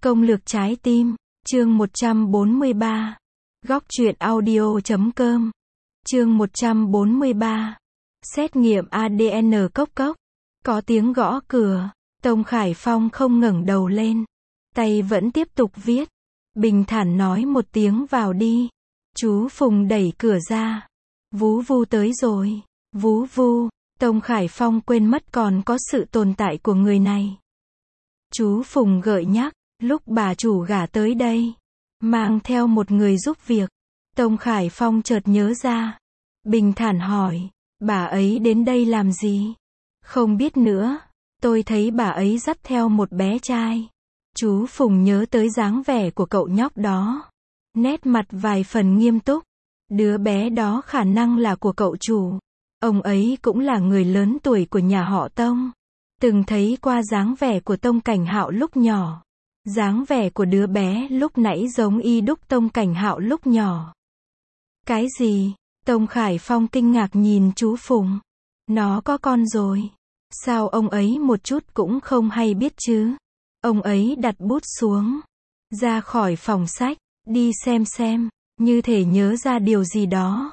Công lược trái tim, chương 143. Góc truyện audio.com. Chương 143. Xét nghiệm ADN cốc cốc. Có tiếng gõ cửa, Tông Khải Phong không ngẩng đầu lên. Tay vẫn tiếp tục viết. Bình thản nói một tiếng vào đi. Chú Phùng đẩy cửa ra. Vú Vu tới rồi. Vú Vu, Tông Khải Phong quên mất còn có sự tồn tại của người này. Chú Phùng gợi nhắc, lúc bà chủ gả tới đây, mang theo một người giúp việc. Tông Khải Phong chợt nhớ ra. Bình thản hỏi, bà ấy đến đây làm gì? Không biết nữa, tôi thấy bà ấy dắt theo một bé trai. Chú Phùng nhớ tới dáng vẻ của cậu nhóc đó. Nét mặt vài phần nghiêm túc. Đứa bé đó khả năng là của cậu chủ. Ông ấy cũng là người lớn tuổi của nhà họ Tông. Từng thấy qua dáng vẻ của Tông Cảnh Hạo lúc nhỏ. Dáng vẻ của đứa bé lúc nãy giống y đúc Tông Cảnh Hạo lúc nhỏ. Cái gì? Tông Khải Phong kinh ngạc nhìn chú Phùng. Nó có con rồi. Sao ông ấy một chút cũng không hay biết chứ? Ông ấy đặt bút xuống. Ra khỏi phòng sách, đi xem, như thể nhớ ra điều gì đó.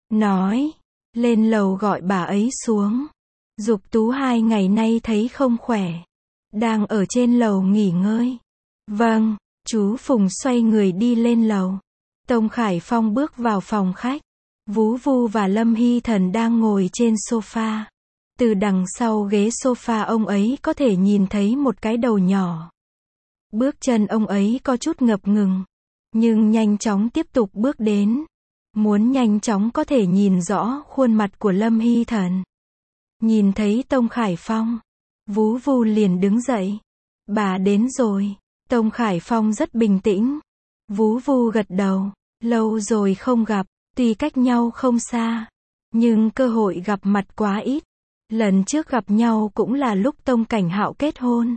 Nói, lên lầu gọi bà ấy xuống. Dục Tú 2 ngày nay thấy không khỏe. Đang ở trên lầu nghỉ ngơi. Vâng, chú Phùng xoay người đi lên lầu. Tông Khải Phong bước vào phòng khách. Vú Vu và Lâm Hy Thần đang ngồi trên sofa. Từ đằng sau ghế sofa ông ấy có thể nhìn thấy một cái đầu nhỏ. Bước chân ông ấy có chút ngập ngừng. Nhưng nhanh chóng tiếp tục bước đến. Muốn nhanh chóng có thể nhìn rõ khuôn mặt của Lâm Hy Thần. Nhìn thấy Tông Khải Phong. Vú Vu liền đứng dậy. Bà đến rồi. Tông Khải Phong rất bình tĩnh. Vú Vu gật đầu. Lâu rồi không gặp, tuy cách nhau không xa. Nhưng cơ hội gặp mặt quá ít. Lần trước gặp nhau cũng là lúc Tông Cảnh Hạo kết hôn.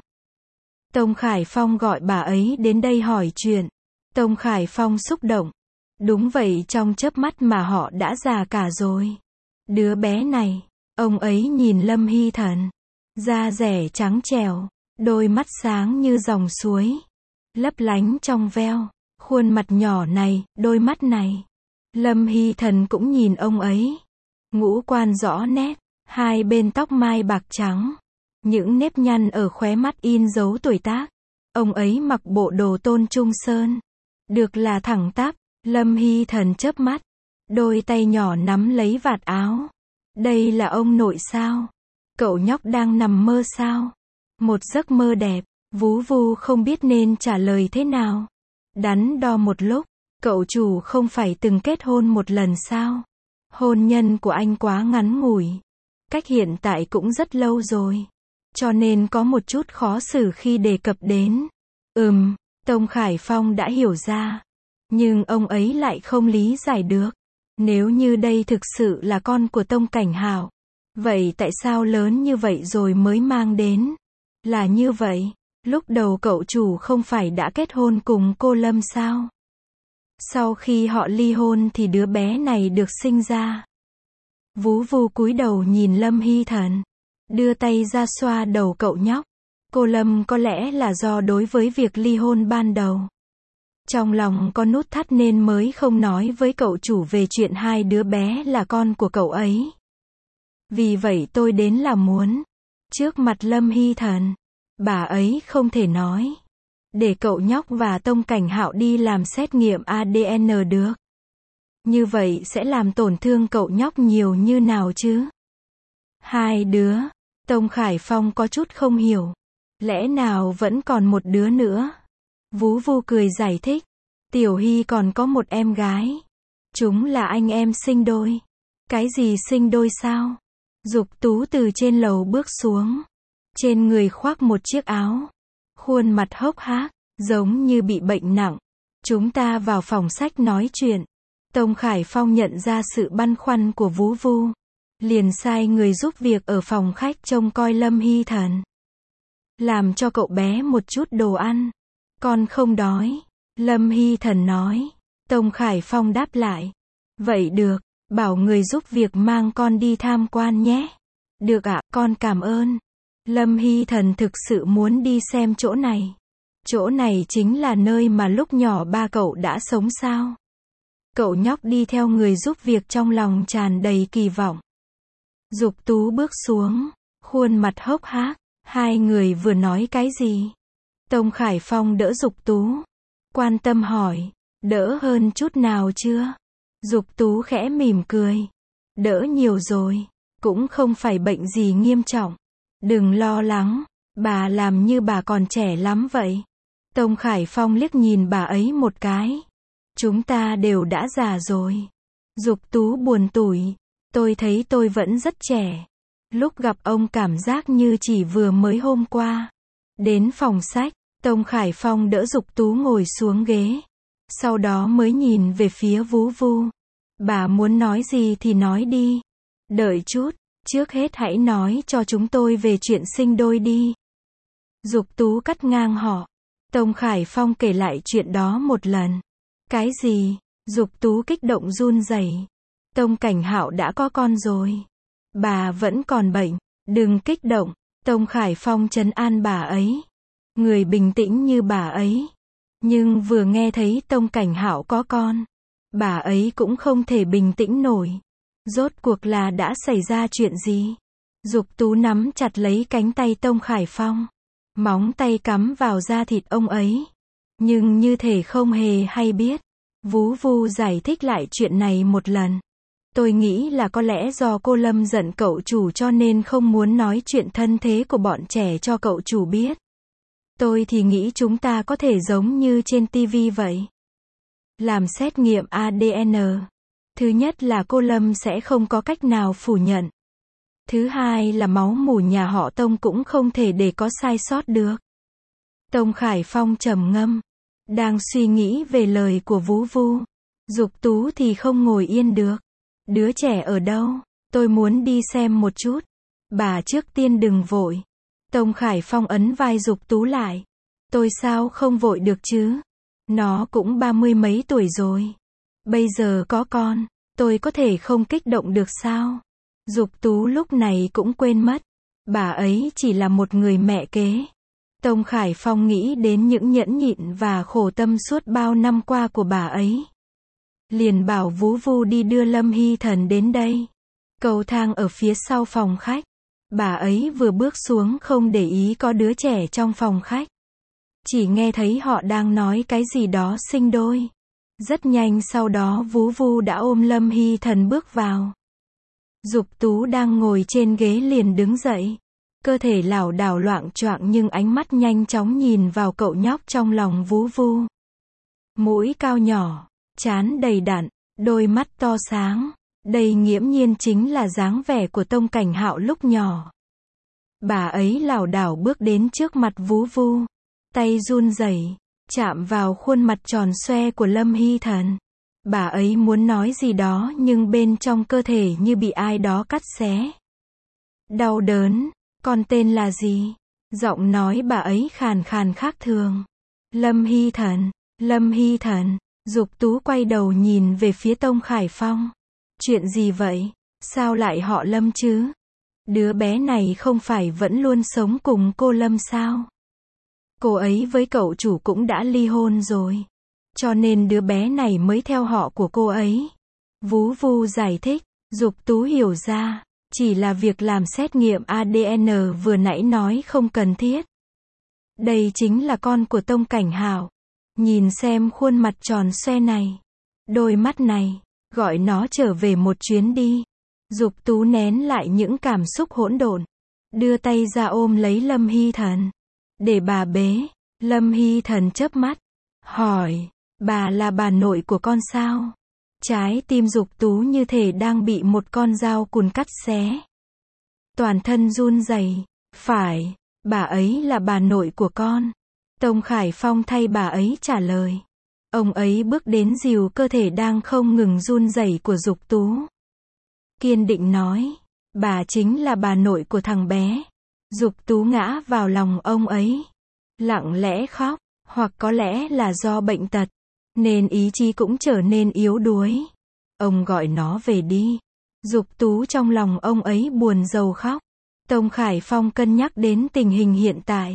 Tông Khải Phong gọi bà ấy đến đây hỏi chuyện. Tông Khải Phong xúc động. Đúng vậy, trong chớp mắt mà họ đã già cả rồi. Đứa bé này, ông ấy nhìn Lâm Hy Thần. Da dẻ trắng trẻo, đôi mắt sáng như dòng suối. Lấp lánh trong veo, khuôn mặt nhỏ này, đôi mắt này. Lâm Hy Thần cũng nhìn ông ấy. Ngũ quan rõ nét, hai bên tóc mai bạc trắng. Những nếp nhăn ở khóe mắt in dấu tuổi tác. Ông ấy mặc bộ đồ Tôn Trung Sơn. Được là thẳng tắp. Lâm Hy Thần chớp mắt. Đôi tay nhỏ nắm lấy vạt áo. Đây là ông nội sao? Cậu nhóc đang nằm mơ sao? Một giấc mơ đẹp. Vú Vu không biết nên trả lời thế nào. Đắn đo một lúc. Cậu chủ không phải từng kết hôn một lần sao? Hôn nhân của anh quá ngắn ngủi. Cách hiện tại cũng rất lâu rồi. Cho nên có một chút khó xử khi đề cập đến. Tông Khải Phong đã hiểu ra. Nhưng ông ấy lại không lý giải được. Nếu như đây thực sự là con của Tông Cảnh Hạo. Vậy tại sao lớn như vậy rồi mới mang đến? Là như vậy. Lúc đầu cậu chủ không phải đã kết hôn cùng cô Lâm sao? Sau khi họ ly hôn thì đứa bé này được sinh ra. Vú Vu cúi đầu nhìn Lâm Hy Thần. Đưa tay ra xoa đầu cậu nhóc. Cô Lâm có lẽ là do đối với việc ly hôn ban đầu. Trong lòng có nút thắt nên mới không nói với cậu chủ về chuyện hai đứa bé là con của cậu ấy. Vì vậy tôi đến là muốn. Trước mặt Lâm Hy Thần. Bà ấy không thể nói. Để cậu nhóc và Tông Cảnh Hạo đi làm xét nghiệm ADN được. Như vậy sẽ làm tổn thương cậu nhóc nhiều như nào chứ? Hai đứa. Tông Khải Phong có chút không hiểu. Lẽ nào vẫn còn một đứa nữa? Vú Vu cười giải thích. Tiểu Hy còn có một em gái. Chúng là anh em sinh đôi. Cái gì sinh đôi sao? Dục Tú từ trên lầu bước xuống. Trên người khoác một chiếc áo. Khuôn mặt hốc hác, giống như bị bệnh nặng. Chúng ta vào phòng sách nói chuyện. Tông Khải Phong nhận ra sự băn khoăn của Vú Vu. Liền sai người giúp việc ở phòng khách trông coi Lâm Hy Thần. Làm cho cậu bé một chút đồ ăn. Con không đói. Lâm Hy Thần nói. Tông Khải Phong đáp lại. Vậy được, bảo người giúp việc mang con đi tham quan nhé. Được ạ, con cảm ơn. Lâm Hy Thần thực sự muốn đi xem chỗ này. Chỗ này chính là nơi mà lúc nhỏ ba cậu đã sống sao? Cậu nhóc đi theo người giúp việc trong lòng tràn đầy kỳ vọng. Dục Tú bước xuống, khuôn mặt hốc hác, hai người vừa nói cái gì? Tông Khải Phong đỡ Dục Tú, quan tâm hỏi, đỡ hơn chút nào chưa? Dục Tú khẽ mỉm cười, đỡ nhiều rồi, cũng không phải bệnh gì nghiêm trọng. Đừng lo lắng, bà làm như bà còn trẻ lắm vậy. Tông Khải Phong liếc nhìn bà ấy một cái. Chúng ta đều đã già rồi. Dục Tú buồn tủi, tôi thấy tôi vẫn rất trẻ. Lúc gặp ông cảm giác như chỉ vừa mới hôm qua. Đến phòng sách, Tông Khải Phong đỡ Dục Tú ngồi xuống ghế. Sau đó mới nhìn về phía Vú Vu. Bà muốn nói gì thì nói đi. Đợi chút, trước hết hãy nói cho chúng tôi về chuyện sinh đôi đi. Dục Tú cắt ngang họ. Tông Khải Phong kể lại chuyện đó một lần. Cái gì? Dục Tú kích động run rẩy. Tông Cảnh Hạo đã có con rồi. Bà vẫn còn bệnh. Đừng kích động. Tông Khải Phong trấn an bà ấy. Người bình tĩnh như bà ấy. Nhưng vừa nghe thấy Tông Cảnh Hạo có con, bà ấy cũng không thể bình tĩnh nổi. Rốt cuộc là đã xảy ra chuyện gì? Dục Tú nắm chặt lấy cánh tay Tông Khải Phong. Móng tay cắm vào da thịt ông ấy. Nhưng như thể không hề hay biết. Vú Vu giải thích lại chuyện này một lần. Tôi nghĩ là có lẽ do cô Lâm giận cậu chủ cho nên không muốn nói chuyện thân thế của bọn trẻ cho cậu chủ biết. Tôi thì nghĩ chúng ta có thể giống như trên TV vậy. Làm xét nghiệm ADN. Thứ nhất là cô Lâm sẽ không có cách nào phủ nhận. Thứ hai là máu mủ nhà họ Tông cũng không thể để có sai sót được. Tông Khải Phong trầm ngâm, đang suy nghĩ về lời của Vú Vu. Dục Tú thì không ngồi yên được. Đứa trẻ ở đâu? Tôi muốn đi xem một chút. Bà trước tiên đừng vội. Tông Khải Phong ấn vai Dục Tú lại. Tôi sao không vội được chứ? Nó cũng 30 mấy tuổi rồi. Bây giờ có con, tôi có thể không kích động được sao? Dục Tú lúc này cũng quên mất. Bà ấy chỉ là một người mẹ kế. Tông Khải Phong nghĩ đến những nhẫn nhịn và khổ tâm suốt bao năm qua của bà ấy. Liền bảo Vú Vu đi đưa Lâm Hy Thần đến đây. Cầu thang ở phía sau phòng khách. Bà ấy vừa bước xuống không để ý có đứa trẻ trong phòng khách. Chỉ nghe thấy họ đang nói cái gì đó sinh đôi. Rất nhanh sau đó Vú Vu đã ôm Lâm Hy Thần bước vào. Dục Tú đang ngồi trên ghế liền đứng dậy. Cơ thể lảo đảo loạng choạng nhưng ánh mắt nhanh chóng nhìn vào cậu nhóc trong lòng Vú Vu. Mũi cao nhỏ, trán đầy đặn, đôi mắt to sáng. Đây nghiễm nhiên chính là dáng vẻ của Tông Cảnh Hạo lúc nhỏ. Bà ấy lảo đảo bước đến trước mặt Vú Vu. Tay run rẩy, chạm vào khuôn mặt tròn xoe của Lâm Hy Thần. Bà ấy muốn nói gì đó nhưng bên trong cơ thể như bị ai đó cắt xé. Đau đớn, con tên là gì? Giọng nói bà ấy khàn khàn khác thường. Lâm Hy Thần, Lâm Hy Thần. Dục Tú quay đầu nhìn về phía Tông Khải Phong. Chuyện gì vậy? Sao lại họ Lâm chứ? Đứa bé này không phải vẫn luôn sống cùng cô Lâm sao? Cô ấy với cậu chủ cũng đã ly hôn rồi. Cho nên đứa bé này mới theo họ của cô ấy. Vú Vu giải thích. Dục Tú hiểu ra. Chỉ là việc làm xét nghiệm ADN vừa nãy nói không cần thiết. Đây chính là con của Tông Cảnh Hạo. Nhìn xem khuôn mặt tròn xoe này. Đôi mắt này. Gọi nó trở về một chuyến đi. Dục Tú nén lại những cảm xúc hỗn độn. Đưa tay ra ôm lấy Lâm Hy Thần. Để bà bế. Lâm Hy Thần chớp mắt. Hỏi. Bà là bà nội của con sao? Trái tim Dục Tú như thể đang bị một con dao cùn cắt xé. Toàn thân run rẩy. Phải. Bà ấy là bà nội của con. Tông Khải Phong thay bà ấy trả lời. Ông ấy bước đến dìu cơ thể đang không ngừng run rẩy của Dục Tú. Kiên định nói. Bà chính là bà nội của thằng bé. Dục Tú ngã vào lòng ông ấy. Lặng lẽ khóc. Hoặc có lẽ là do bệnh tật. Nên ý chí cũng trở nên yếu đuối. Ông gọi nó về đi. Dục Tú trong lòng ông ấy buồn rầu khóc. Tông Khải Phong cân nhắc đến tình hình hiện tại.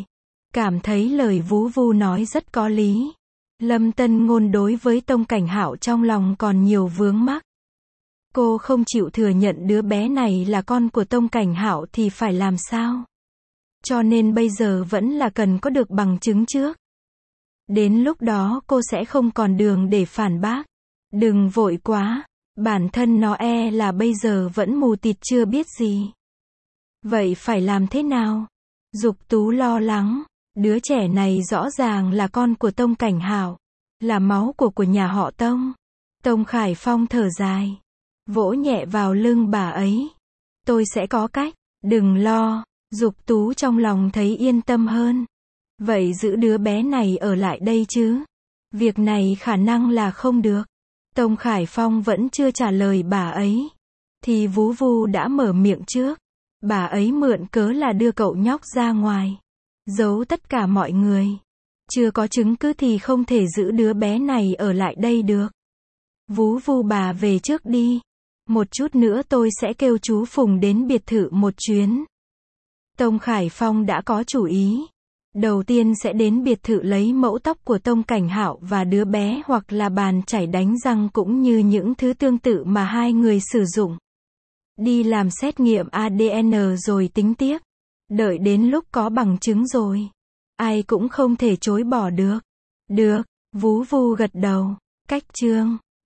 Cảm thấy lời Vú Vu nói rất có lý. Lâm Tân Ngôn đối với Tông Cảnh Hạo trong lòng còn nhiều vướng mắc. Cô không chịu thừa nhận đứa bé này là con của Tông Cảnh Hạo thì phải làm sao? Cho nên bây giờ vẫn là cần có được bằng chứng trước. Đến lúc đó cô sẽ không còn đường để phản bác. Đừng vội quá, bản thân nó là bây giờ vẫn mù tịt chưa biết gì. Vậy phải làm thế nào? Dục Tú lo lắng, đứa trẻ này rõ ràng là con của Tông Cảnh Hạo, là máu của nhà họ Tông. Tông Khải Phong thở dài, vỗ nhẹ vào lưng bà ấy. Tôi sẽ có cách, đừng lo. Dục Tú trong lòng thấy yên tâm hơn. Vậy giữ đứa bé này ở lại đây chứ? Việc này khả năng là không được. Tông Khải Phong vẫn chưa trả lời bà ấy. Thì Vú Vu đã mở miệng trước. Bà ấy mượn cớ là đưa cậu nhóc ra ngoài. Giấu tất cả mọi người. Chưa có chứng cứ thì không thể giữ đứa bé này ở lại đây được. Vú Vu bà về trước đi. Một chút nữa tôi sẽ kêu chú Phùng đến biệt thự một chuyến. Tông Khải Phong đã có chủ ý. Đầu tiên sẽ đến biệt thự lấy mẫu tóc của Tông Cảnh Hạo và đứa bé hoặc là bàn chải đánh răng cũng như những thứ tương tự mà hai người sử dụng. Đi làm xét nghiệm ADN rồi tính tiếp. Đợi đến lúc có bằng chứng rồi. Ai cũng không thể chối bỏ được. Được, Vú Vu gật đầu. Cách chương